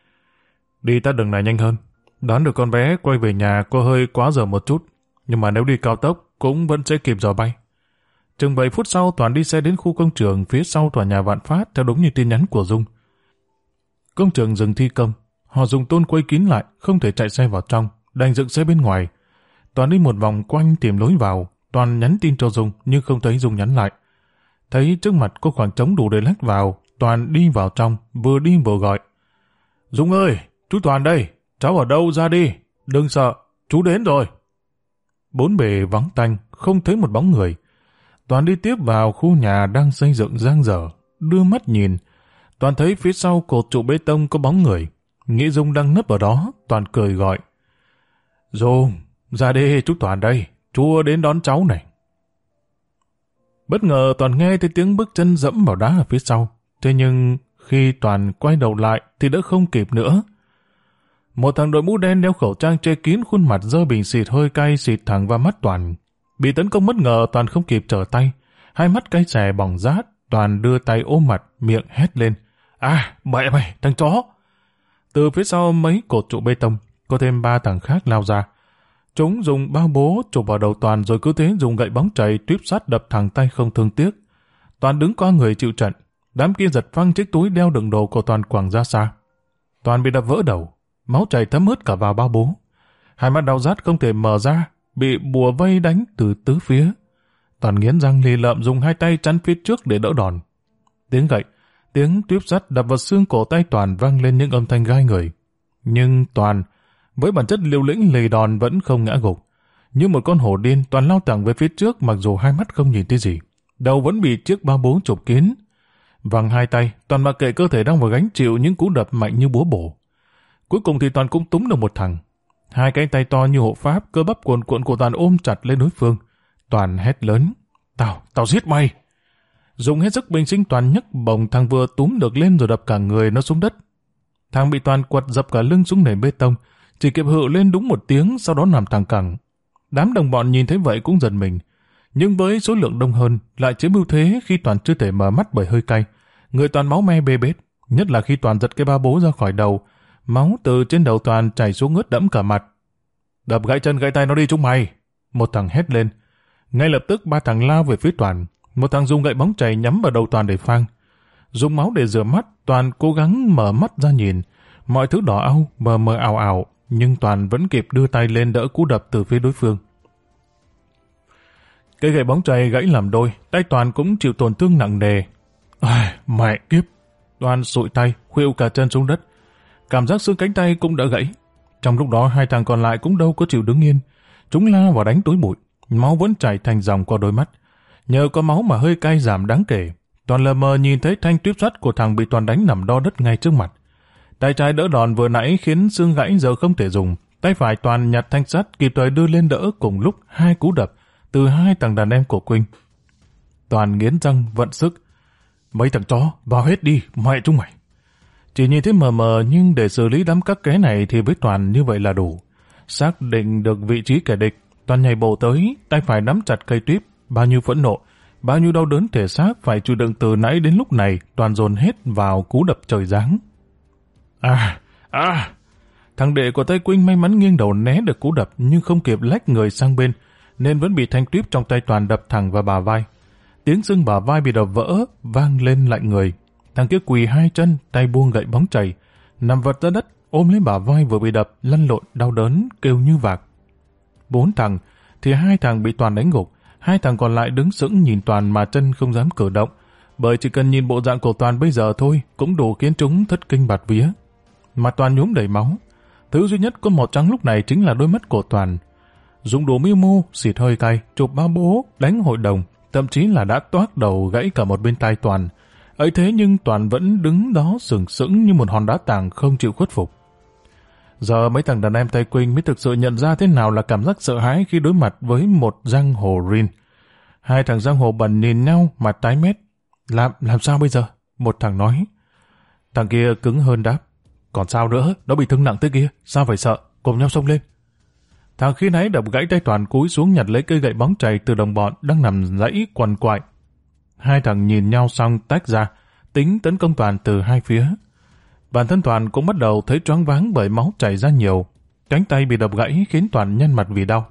Đi tắt đường này nhanh hơn. Đoán được con bé quay về nhà có hơi quá giờ một chút, nhưng mà nếu đi cao tốc cũng vẫn sẽ kịp giờ bay. Chừng 7 phút sau Toàn đi xe đến khu công trường phía sau tòa nhà Vạn Phát theo đúng như tin nhắn của Dung. Công trường dừng thi công, họ dùng tôn quây kín lại, không thể chạy xe vào trong, đành dựng xe bên ngoài. Toàn đi một vòng quanh tìm lối vào, Toàn nhắn tin cho Dung nhưng không thấy Dung nhắn lại. Thấy trước mặt có khoảng trống đủ để lách vào, Toàn đi vào trong, vừa đi vừa gọi. Dung ơi, chú Toàn đây, cháu ở đâu ra đi, đừng sợ, chú đến rồi. Bốn bề vắng tanh, không thấy một bóng người. Toàn đi tiếp vào khu nhà đang xây dựng dang dở, đưa mắt nhìn. Toàn thấy phía sau cột trụ bê tông có bóng người. Nghĩ Dung đang nấp ở đó, Toàn cười gọi. Dung, ra đi, chú Toàn đây, chú đến đón cháu này. Bất ngờ Toàn nghe thấy tiếng bước chân dẫm vào đá ở phía sau. Thế nhưng khi Toàn quay đầu lại thì đã không kịp nữa. Một thằng đội mũ đen đeo khẩu trang che kín khuôn mặt dơ bình xịt hơi cay xịt thẳng vào mắt Toàn. Bị tấn công bất ngờ Toàn không kịp trở tay. Hai mắt cay xè bỏng rát, Toàn đưa tay ôm mặt, miệng hét lên. À, mẹ mày, thằng chó! Từ phía sau mấy cột trụ bê tông, có thêm 3 thằng khác lao ra. Chúng dùng bao bố chụp vào đầu Toàn rồi cứ thế dùng gậy bóng chày tuyếp sắt đập thẳng tay không thương tiếc. Toàn đứng qua người chịu trận. Đám kia giật phăng chiếc túi đeo đựng đồ của Toàn quẳng ra xa. Toàn bị đập vỡ đầu, máu chảy thấm ướt cả vào bao bố. Hai mắt đau rát không thể mở ra, bị bùa vây đánh từ tứ phía. Toàn nghiến răng lì lợm dùng hai tay chắn phía trước để đỡ đòn. Tiếng gậy, tiếng tuyếp sắt đập vào xương cổ tay Toàn vang lên những âm thanh gai người. Nhưng Toàn, với bản chất liều lĩnh lì đòn vẫn không ngã gục. Như một con hổ điên, Toàn lao thẳng về phía trước mặc dù hai mắt không nhìn thấy gì. Đầu vẫn bị chiếc bao bố chụp kín. Vằng hai tay, Toàn mặc kệ cơ thể đang vào gánh chịu những cú đập mạnh như búa bổ. Cuối cùng thì Toàn cũng túm được một thằng. Hai cái tay to như hộ pháp, cơ bắp cuồn cuộn của Toàn ôm chặt lên đối phương. Toàn hét lớn, tao giết mày. Dùng hết sức bình sinh, Toàn nhấc bổng thằng vừa túm được lên rồi đập cả người nó xuống đất. Thằng bị Toàn quật dập cả lưng xuống nền bê tông, chỉ kịp hự lên đúng một tiếng, sau đó nằm thẳng cẳng. Đám đồng bọn nhìn thấy vậy cũng giật mình. Nhưng với số lượng đông hơn, lại chiếm ưu thế khi Toàn chưa thể mở mắt bởi hơi cay. Người Toàn máu me bê bết, nhất là khi Toàn giật cái ba bố ra khỏi đầu. Máu từ trên đầu Toàn chảy xuống ướt đẫm cả mặt. Đập gãy chân gãy tay nó đi chúng mày. Một thằng hét lên. Ngay lập tức ba thằng lao về phía Toàn. Một thằng dùng gậy bóng chày nhắm vào đầu Toàn để phang. Dùng máu để rửa mắt, Toàn cố gắng mở mắt ra nhìn. Mọi thứ đỏ au, mờ mờ ảo ảo, nhưng Toàn vẫn kịp đưa tay lên đỡ cú đập từ phía đối phương. Cây gậy bóng chày gãy làm đôi, tay Toàn cũng chịu tổn thương nặng nề. Mẹ kiếp! Toàn sụi tay, khuỵu cả chân xuống đất. Cảm giác xương cánh tay cũng đã gãy. Trong lúc đó hai thằng còn lại cũng đâu có chịu đứng yên. Chúng lao vào đánh túi bụi, máu vẫn chảy thành dòng qua đôi mắt. Nhờ có máu mà hơi cay giảm đáng kể. Toàn lờ mờ nhìn thấy thanh tuyếp sắt của thằng bị Toàn đánh nằm đo đất ngay trước mặt. Tay trái đỡ đòn vừa nãy khiến xương gãy giờ không thể dùng. Tay phải Toàn nhặt thanh sắt kịp thời đưa lên đỡ cùng lúc hai cú đập từ hai thằng đàn em của Quynh. Toàn nghiến răng vận sức. Mấy thằng chó, vào hết đi, mẹ chúng mày. Chỉ nhìn thấy mờ mờ nhưng để xử lý đám các ké này thì với Toàn như vậy là đủ. Xác định được vị trí kẻ địch, Toàn nhảy bổ tới, tay phải nắm chặt cây tuyếp. Bao nhiêu phẫn nộ, bao nhiêu đau đớn thể xác phải chịu đựng từ nãy đến lúc này, Toàn dồn hết vào cú đập trời giáng. Thằng đệ của tay Quynh may mắn nghiêng đầu né được cú đập nhưng không kịp lách người sang bên, nên vẫn bị thanh tuyếp trong tay Toàn đập thẳng vào bả vai. Tiếng xương bả vai bị đập vỡ, vang lên lạnh người. Thằng kia quỳ hai chân, tay buông gậy bóng chày, nằm vật ra đất, ôm lấy bả vai vừa bị đập, lăn lộn đau đớn, kêu như vạc. 4 thằng, thì 2 thằng bị Toàn đánh gục, 2 thằng còn lại đứng sững nhìn Toàn mà chân không dám cử động, bởi chỉ cần nhìn bộ dạng của Toàn bây giờ thôi cũng đủ khiến chúng thất kinh bạt vía. Mặt Toàn nhuốm đầy máu, thứ duy nhất có màu trắng lúc này chính là đôi mắt của Toàn. Dùng đồ mưu mô, xịt hơi cay, chụp ba bố, đánh hội đồng, thậm chí là đã toác đầu gãy cả một bên tai Toàn. Ấy thế nhưng Toàn vẫn đứng đó sừng sững như một hòn đá tảng không chịu khuất phục. Giờ mấy thằng đàn em tay Quynh mới thực sự nhận ra thế nào là cảm giác sợ hãi khi đối mặt với một giang hồ rin. Hai thằng giang hồ bẩn nhìn nhau mặt tái mét. Làm sao bây giờ? Một thằng nói. Thằng kia cứng hơn đáp. Còn sao nữa, nó bị thương nặng thế kia, sao phải sợ, cùng nhau xông lên. Thằng khi nãy đập gãy tay Toàn cúi xuống nhặt lấy cây gậy bóng chày từ đồng bọn đang nằm dãy quằn quại. Hai thằng nhìn nhau xong tách ra, tính tấn công Toàn từ hai phía. Bản thân Toàn cũng bắt đầu thấy choáng váng bởi máu chảy ra nhiều. Cánh tay bị đập gãy khiến Toàn nhăn mặt vì đau.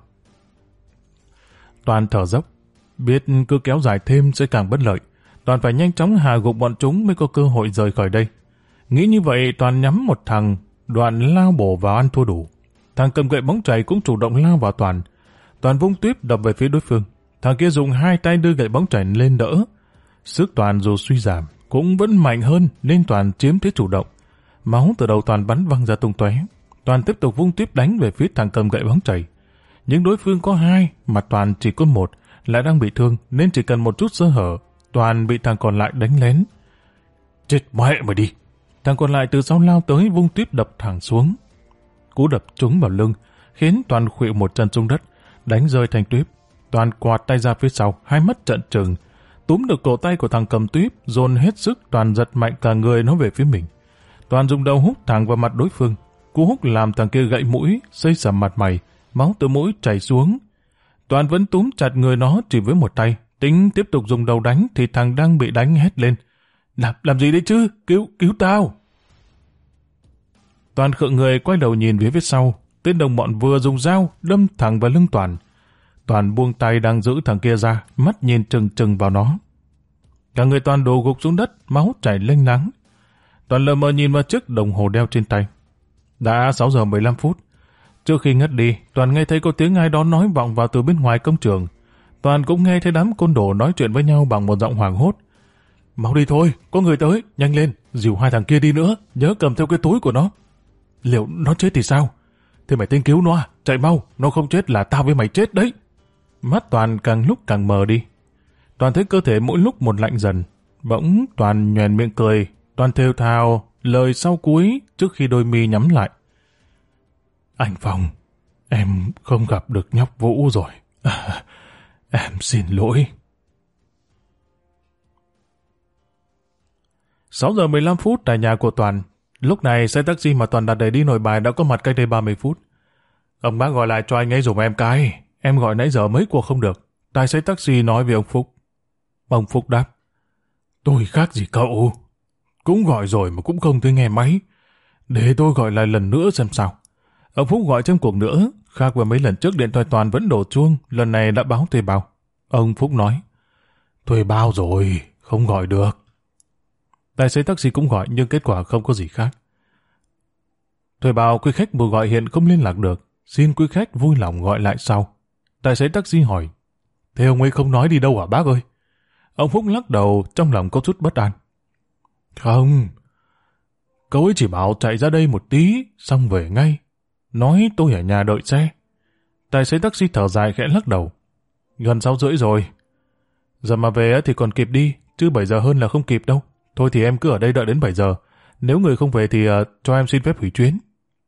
Toàn thở dốc, biết cứ kéo dài thêm sẽ càng bất lợi. Toàn phải nhanh chóng hạ gục bọn chúng mới có cơ hội rời khỏi đây. Nghĩ như vậy Toàn nhắm một thằng, đoạn lao bổ vào ăn thua đủ. Thằng cầm gậy bóng chày cũng chủ động lao vào Toàn. Toàn vung tuyếp đập về phía đối phương. Thằng kia dùng hai tay đưa gậy bóng chày lên đỡ. Sức Toàn dù suy giảm cũng vẫn mạnh hơn nên Toàn chiếm thế chủ động. Máu từ đầu Toàn bắn văng ra tung tóe. Toàn tiếp tục vung tuyếp đánh về phía thằng cầm gậy bóng chày. Nhưng đối phương có hai mà Toàn chỉ có một, lại đang bị thương nên chỉ cần một chút sơ hở, Toàn bị thằng còn lại đánh lén. Chết mẹ mày đi! Thằng còn lại từ sau lao tới vung tuyếp đập thẳng xuống. Cú đập trúng vào lưng khiến Toàn khuỵu một chân xuống đất, đánh rơi thanh tuyếp. Toàn quạt tay ra phía sau, hai mắt trợn trừng, túm được cổ tay của thằng cầm tuyếp, dồn hết sức. Toàn giật mạnh cả người nó về phía mình. Toàn dùng đầu húc thẳng vào mặt đối phương. Cú húc làm thằng kia gãy mũi, xây sầm mặt mày, máu từ mũi chảy xuống. Toàn vẫn túm chặt người nó chỉ với một tay, tính tiếp tục dùng đầu đánh thì thằng đang bị đánh hét lên. Làm gì đấy chứ? Cứu tao! Toàn khựng người quay đầu nhìn phía sau, tên đồng bọn vừa dùng dao đâm thẳng vào lưng Toàn. Toàn buông tay đang giữ thằng kia ra, mắt nhìn trừng trừng vào nó. Cả người Toàn đổ gục xuống đất, máu chảy lênh láng. Toàn lờ mờ nhìn vào chiếc đồng hồ đeo trên tay. Đã 6 giờ 15 phút. Trước khi ngất đi, Toàn nghe thấy có tiếng ai đó nói vọng vào từ bên ngoài công trường. Toàn cũng nghe thấy đám côn đồ nói chuyện với nhau bằng một giọng hoảng hốt. Mau đi thôi, có người tới, nhanh lên, dìu hai thằng kia đi nữa, nhớ cầm theo cái túi của nó. Liệu nó chết thì sao? Thì mày tên cứu nó à? Chạy mau, nó không chết là tao với mày chết đấy. Mắt Toàn càng lúc càng mờ đi. Toàn thấy cơ thể mỗi lúc một lạnh dần. Bỗng Toàn nhoẻn miệng cười. Toàn thều thào lời sau cuối trước khi đôi mi nhắm lại. Anh Phong, em không gặp được nhóc Vũ rồi. Em xin lỗi. 6 giờ 15 phút tại nhà của Toàn. Lúc này xe taxi mà Toàn đặt để đi Nội Bài đã có mặt cách đây 30 phút. Ông bác gọi lại cho anh ấy giùm em cái. Em gọi nãy giờ mấy cuộc không được. Tài xế taxi nói với ông Phúc. Ông Phúc đáp. Tôi khác gì cậu? Cũng gọi rồi mà cũng không thấy nghe máy. Để tôi gọi lại lần nữa xem sao. Ông Phúc gọi thêm cuộc nữa. Khác với mấy lần trước điện thoại Toàn vẫn đổ chuông. Lần này đã báo thuê bao. Ông Phúc nói. Thuê bao rồi, không gọi được. Tài xế taxi cũng gọi nhưng kết quả không có gì khác. Thuê bao quý khách vừa gọi hiện không liên lạc được. Xin quý khách vui lòng gọi lại sau. Tài xế taxi hỏi. Thế ông ấy không nói đi đâu hả bác ơi? Ông Phúc lắc đầu, trong lòng có chút bất an. Không. Cậu ấy chỉ bảo chạy ra đây một tí, xong về ngay. Nói tôi ở nhà đợi xe. Tài xế taxi thở dài khẽ lắc đầu. Gần 6:30 rồi. Giờ mà về thì còn kịp đi, chứ 7 giờ hơn là không kịp đâu. Thôi thì em cứ ở đây đợi đến 7 giờ. Nếu người không về thì cho em xin phép hủy chuyến.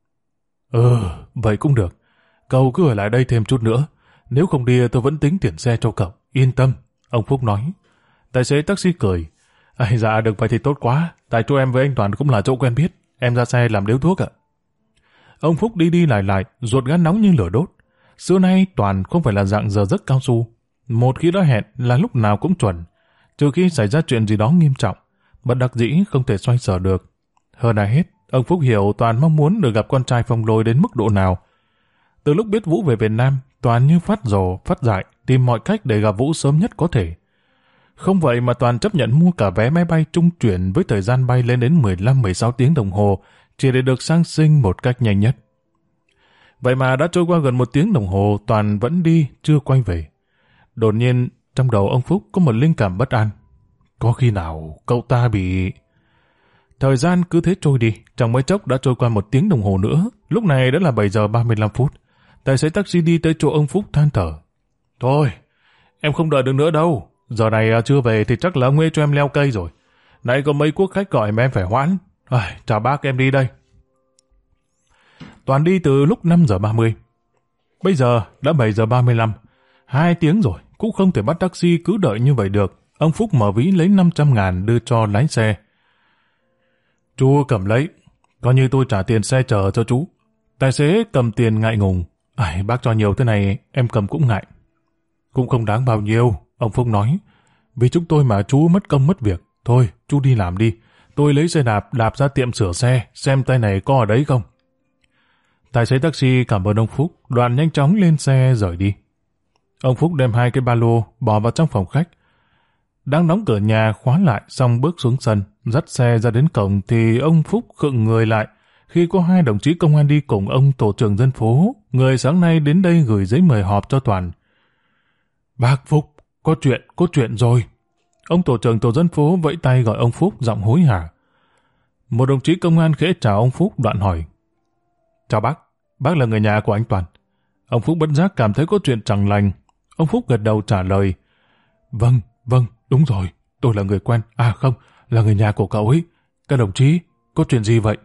Vậy cũng được. Cậu cứ ở lại đây thêm chút nữa. Nếu không đi tôi vẫn tính tiền xe cho cậu. Yên tâm, ông Phúc nói. Tài xế taxi cười. Dạ được vậy thì tốt quá. Tại chỗ em với anh Toàn cũng là chỗ quen biết. Em ra xe làm điếu thuốc ạ. Ông Phúc đi đi lại, ruột gan nóng như lửa đốt. Xưa nay Toàn không phải là dạng giờ giấc cao su. Một khi đã hẹn là lúc nào cũng chuẩn. Trừ khi xảy ra chuyện gì đó nghiêm trọng, bất đắc dĩ không thể xoay sở được. Hơn ai hết, ông Phúc hiểu Toàn mong muốn được gặp con trai Phong Lôi đến mức độ nào. Từ lúc biết Vũ về Việt Nam, Toàn như phát rồ, phát dại, tìm mọi cách để gặp Vũ sớm nhất có thể. Không vậy mà Toàn chấp nhận mua cả vé máy bay trung chuyển với thời gian bay lên đến 15-16 tiếng đồng hồ, chỉ để được sang sinh một cách nhanh nhất. Vậy mà đã trôi qua gần 1 tiếng đồng hồ, Toàn vẫn đi, chưa quay về. Đột nhiên, trong đầu ông Phúc có một linh cảm bất an. Có khi nào cậu ta bị... Thời gian cứ thế trôi đi, trong mấy chốc đã trôi qua 1 tiếng đồng hồ nữa. Lúc này đã là 7 giờ 35 phút. Tài xế taxi đi tới chỗ ông Phúc than thở. Thôi, em không đợi được nữa đâu. Giờ này chưa về thì chắc là ông ấy cho em leo cây rồi. Nãy có mấy quốc khách gọi mà em phải hoãn. Chào bác, em đi đây. Toàn đi từ lúc 5 giờ 30. Bây giờ đã 7 giờ 35. 2 tiếng rồi, cũng không thể bắt taxi cứ đợi như vậy được. Ông Phúc mở ví lấy 500.000 đưa cho lái xe. Chú cầm lấy, coi như tôi trả tiền xe chờ cho chú. Tài xế cầm tiền ngại ngùng. Bác cho nhiều thế này, em cầm cũng ngại. Cũng không đáng bao nhiêu, ông Phúc nói. Vì chúng tôi mà chú mất công mất việc. Thôi, chú đi làm đi. Tôi lấy xe đạp ra tiệm sửa xe, xem tay này có ở đấy không. Tài xế taxi cảm ơn ông Phúc, đoạn nhanh chóng lên xe rời đi. Ông Phúc đem 2 cái ba lô bỏ vào trong phòng khách. Đang đóng cửa nhà khóa lại xong bước xuống sân, dắt xe ra đến cổng thì ông Phúc khựng người lại khi có 2 đồng chí công an đi cùng ông tổ trưởng dân phố, người sáng nay đến đây gửi giấy mời họp cho Toàn. Bác Phúc, có chuyện rồi. Ông tổ trưởng tổ dân phố vẫy tay gọi ông Phúc giọng hối hả. Một đồng chí công an khẽ chào ông Phúc đoạn hỏi. Chào bác là người nhà của anh Toàn. Ông Phúc bất giác cảm thấy có chuyện chẳng lành. Ông Phúc gật đầu trả lời. Vâng, đúng rồi, tôi là người quen. Không, là người nhà của cậu ấy. Các đồng chí, có chuyện gì vậy?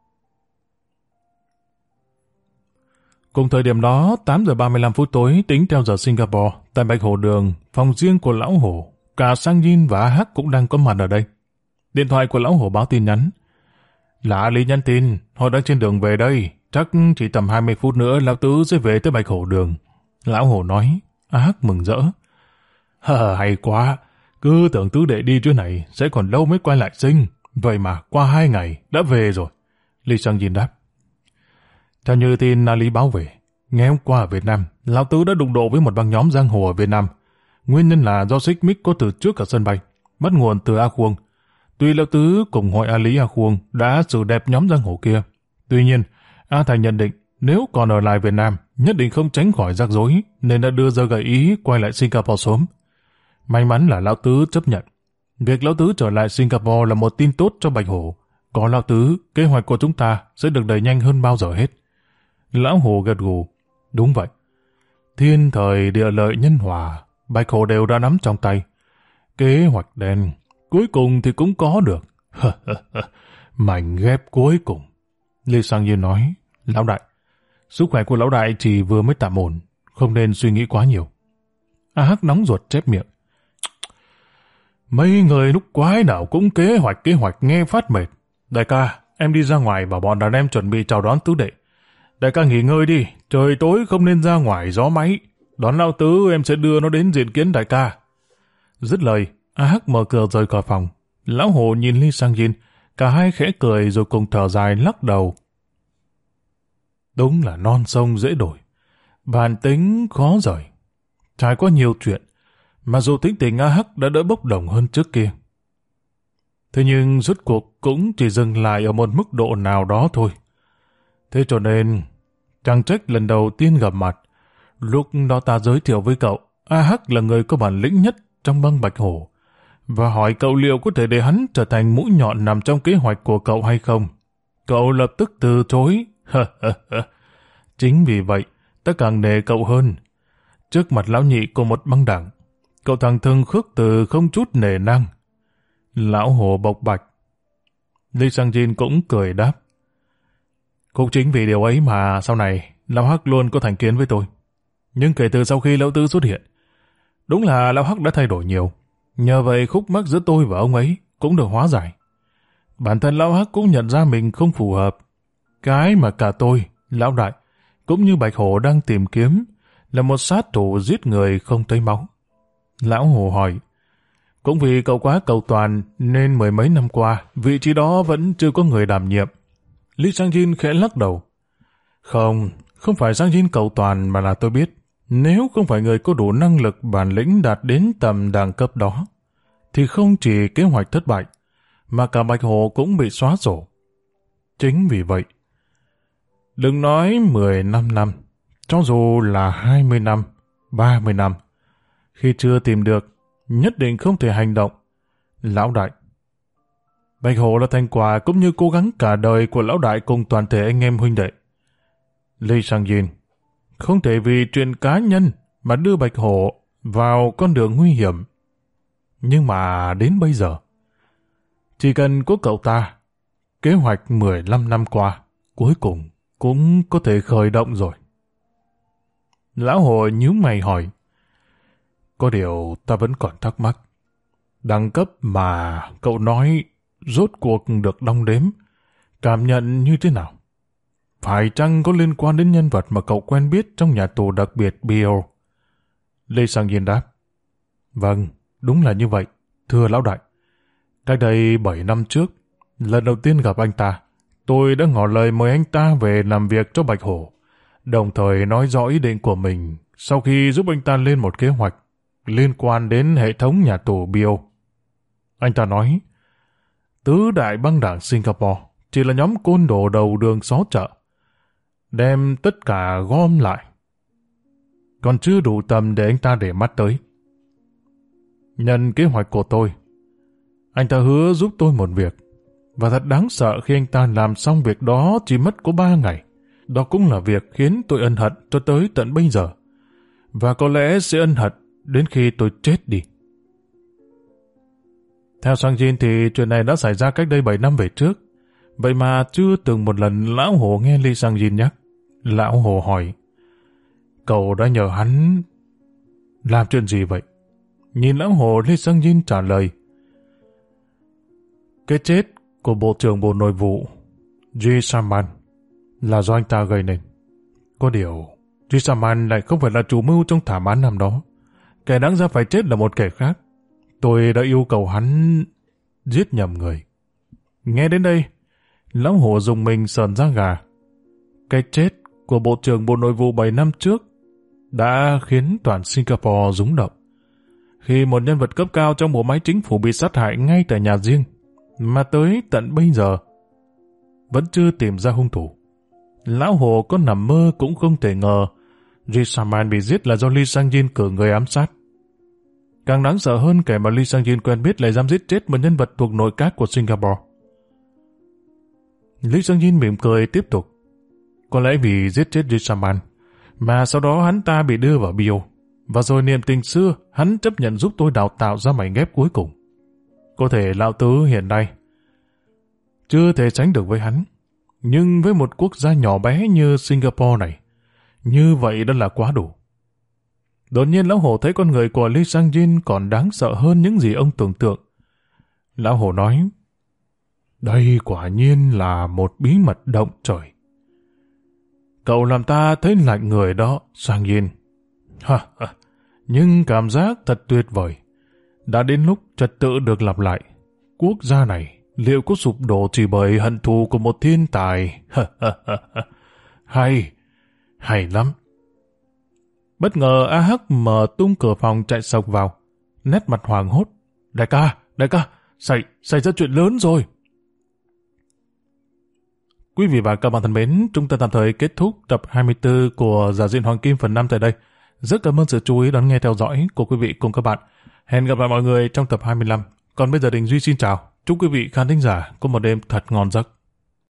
Cùng thời điểm đó, 8 giờ 35 phút tối tính theo giờ Singapore, tại Bạch Hổ Đường, phòng riêng của Lão Hổ, cả Sang Yin và A Hắc cũng đang có mặt ở đây. Điện thoại của Lão Hổ báo tin nhắn. Là Lý nhắn tin, họ đang trên đường về đây, chắc chỉ tầm 20 phút nữa Lão Tứ sẽ về tới Bạch Hổ Đường. Lão Hổ nói. A Hắc mừng rỡ. Hay quá, cứ tưởng Tứ đệ đi chỗ này sẽ còn lâu mới quay lại sinh, vậy mà qua 2 ngày đã về rồi. Lý Sang Yin đáp. Theo như tin Ali báo về, ngày hôm qua ở Việt Nam, Lão Tứ đã đụng độ với một băng nhóm giang hồ ở Việt Nam. Nguyên nhân là do xích mích có từ trước ở sân bay, bắt nguồn từ A Khuông. Tuy Lão Tứ cùng hội A Lý A Khuông đã xử đẹp nhóm giang hồ kia, tuy nhiên A Thành nhận định nếu còn ở lại Việt Nam, nhất định không tránh khỏi rắc rối, nên đã đưa ra gợi ý quay lại Singapore sớm. May mắn là Lão Tứ chấp nhận. Việc Lão Tứ trở lại Singapore là một tin tốt cho Bạch Hổ. Có Lão Tứ, kế hoạch của chúng ta sẽ được đẩy nhanh hơn bao giờ hết. Lão Hổ gật gù. Đúng vậy. Thiên thời địa lợi nhân hòa, Bạch Hổ đều đã nắm trong tay. Kế hoạch đen, cuối cùng thì cũng có được. Mảnh ghép cuối cùng. Lê Sang Nhiên nói, Lão Đại, sức khỏe của Lão Đại chỉ vừa mới tạm ổn, không nên suy nghĩ quá nhiều. A Hắc nóng ruột chép miệng. Mấy người lúc quái nào cũng kế hoạch nghe phát mệt. Đại ca, em đi ra ngoài và bọn đàn em chuẩn bị chào đón tứ đệ. Đại ca nghỉ ngơi đi, trời tối không nên ra ngoài gió máy. Đón Lão Tứ em sẽ đưa nó đến diện kiến đại ca. Dứt lời, A Hắc mở cửa rời khỏi phòng. Lão Hồ nhìn Lee Sang Jin, cả hai khẽ cười rồi cùng thở dài lắc đầu. Đúng là non sông dễ đổi, bản tính khó rời. Trải qua nhiều chuyện, mặc dù tính tình A Hắc đã đỡ bốc đồng hơn trước kia. Thế nhưng rốt cuộc cũng chỉ dừng lại ở một mức độ nào đó thôi. Thế cho nên, chẳng trách lần đầu tiên gặp mặt, lúc đó ta giới thiệu với cậu, A Hắc là người có bản lĩnh nhất trong băng Bạch Hổ, và hỏi cậu liệu có thể để hắn trở thành mũi nhọn nằm trong kế hoạch của cậu hay không. Cậu lập tức từ chối. Chính vì vậy, ta càng nể cậu hơn. Trước mặt lão nhị của một băng đảng, cậu thằng Thương khước từ không chút nể nang. Lão Hồ bộc bạch. Lee Sang Jin cũng cười đáp. Cũng chính vì điều ấy mà sau này Lão Hắc luôn có thành kiến với tôi. Nhưng kể từ sau khi Lão Tứ xuất hiện, đúng là Lão Hắc đã thay đổi nhiều. Nhờ vậy khúc mắc giữa tôi và ông ấy cũng được hóa giải. Bản thân Lão Hắc cũng nhận ra mình không phù hợp. Cái mà cả tôi, Lão Đại, cũng như Bạch Hổ đang tìm kiếm là một sát thủ giết người không thấy máu. Lão Hồ hỏi, cũng vì cậu quá cầu toàn nên mười mấy năm qua vị trí đó vẫn chưa có người đảm nhiệm. Lee Sang Jin khẽ lắc đầu. Không phải Sang Jin cầu toàn mà là tôi biết, nếu không phải người có đủ năng lực bản lĩnh đạt đến tầm đẳng cấp đó, thì không chỉ kế hoạch thất bại, mà cả Bạch Hổ cũng bị xóa sổ. Chính vì vậy, đừng nói 15 năm, cho dù là 20 năm, 30 năm, khi chưa tìm được, nhất định không thể hành động. Lão Đại, Bạch Hổ là thành quả cũng như cố gắng cả đời của Lão Đại cùng toàn thể anh em huynh đệ. Lee Sang Jin, không thể vì chuyện cá nhân mà đưa Bạch Hổ vào con đường nguy hiểm. Nhưng mà đến bây giờ, chỉ cần có cậu ta, kế hoạch 15 năm qua, cuối cùng cũng có thể khởi động rồi. Lão Hồ nhíu mày hỏi, có điều ta vẫn còn thắc mắc. Đẳng cấp mà cậu nói rốt cuộc được đong đếm, cảm nhận như thế nào? Phải chăng có liên quan đến nhân vật mà cậu quen biết trong nhà tù đặc biệt Bill? Lê Sang Nhiên đáp, vâng, đúng là như vậy, thưa Lão Đại. Cách đây 7 năm trước, lần đầu tiên gặp anh ta, tôi đã ngỏ lời mời anh ta về làm việc cho Bạch Hổ, đồng thời nói rõ ý định của mình sau khi giúp anh ta lên một kế hoạch liên quan đến hệ thống nhà tù Bill. Anh ta nói, tứ đại băng đảng Singapore chỉ là nhóm côn đồ đầu đường xó chợ, đem tất cả gom lại. Còn chưa đủ tầm để anh ta để mắt tới. Nhân kế hoạch của tôi, anh ta hứa giúp tôi một việc, và thật đáng sợ khi anh ta làm xong việc đó chỉ mất có 3 ngày. Đó cũng là việc khiến tôi ân hận cho tới tận bây giờ, và có lẽ sẽ ân hận đến khi tôi chết đi. Theo Sang Jin thì chuyện này đã xảy ra cách đây 7 năm về trước, vậy mà chưa từng một lần Lão Hồ nghe Lee Sang Jin nhắc. Lão Hồ hỏi, cậu đã nhờ hắn làm chuyện gì vậy? Nhìn Lão Hồ, Lee Sang Jin trả lời, cái chết của Bộ trưởng Bộ Nội vụ Ji Saman là do anh ta gây nên. Có điều, Ji Saman lại không phải là chủ mưu trong thảm án năm đó. Kẻ đáng ra phải chết là một kẻ khác. Tôi đã yêu cầu hắn giết nhầm người. Nghe đến đây, Lão Hồ dùng mình sờn da gà. cái chết của Bộ trưởng Bộ Nội vụ 7 năm trước đã khiến toàn Singapore rúng động. Khi một nhân vật cấp cao trong bộ máy chính phủ bị sát hại ngay tại nhà riêng, mà tới tận bây giờ vẫn chưa tìm ra hung thủ. Lão Hồ có nằm mơ cũng không thể ngờ Risaman bị giết là do Lee Sang-jin cử người ám sát. Càng đáng sợ hơn, kẻ mà Lee Sang-jin quen biết lại dám giết chết một nhân vật thuộc nội các của Singapore. Lee Sang-jin mỉm cười tiếp tục. Có lẽ vì giết chết Risaman mà sau đó hắn ta bị đưa vào bio, và rồi niềm tình xưa hắn chấp nhận giúp tôi đào tạo ra mảnh ghép cuối cùng. Có thể lão tứ hiện nay chưa thể sánh được với hắn, nhưng với một quốc gia nhỏ bé như Singapore này, như vậy đã là quá đủ. Đột nhiên Lão Hổ thấy con người của Lee Sang-jin còn đáng sợ hơn những gì ông tưởng tượng. Lão Hổ nói, đây quả nhiên là một bí mật động trời. Cậu làm ta thấy lạnh người đó, Sang-jin. Nhưng cảm giác thật tuyệt vời. Đã đến lúc trật tự được lặp lại. Quốc gia này liệu có sụp đổ chỉ bởi hận thù của một thiên tài? Hay lắm. Bất ngờ A Hắc mở tung cửa phòng chạy sộc vào, nét mặt hoảng hốt. Đại ca, xảy ra chuyện lớn rồi. Quý vị và các bạn thân mến, chúng ta tạm thời kết thúc tập 24 của Giả Diện Hoàng Kim phần 5 tại đây. Rất cảm ơn sự chú ý đón nghe theo dõi của quý vị cùng các bạn. Hẹn gặp lại mọi người trong tập 25. Còn bây giờ Đình Duy xin chào. Chúc quý vị khán thính giả có một đêm thật ngon giấc.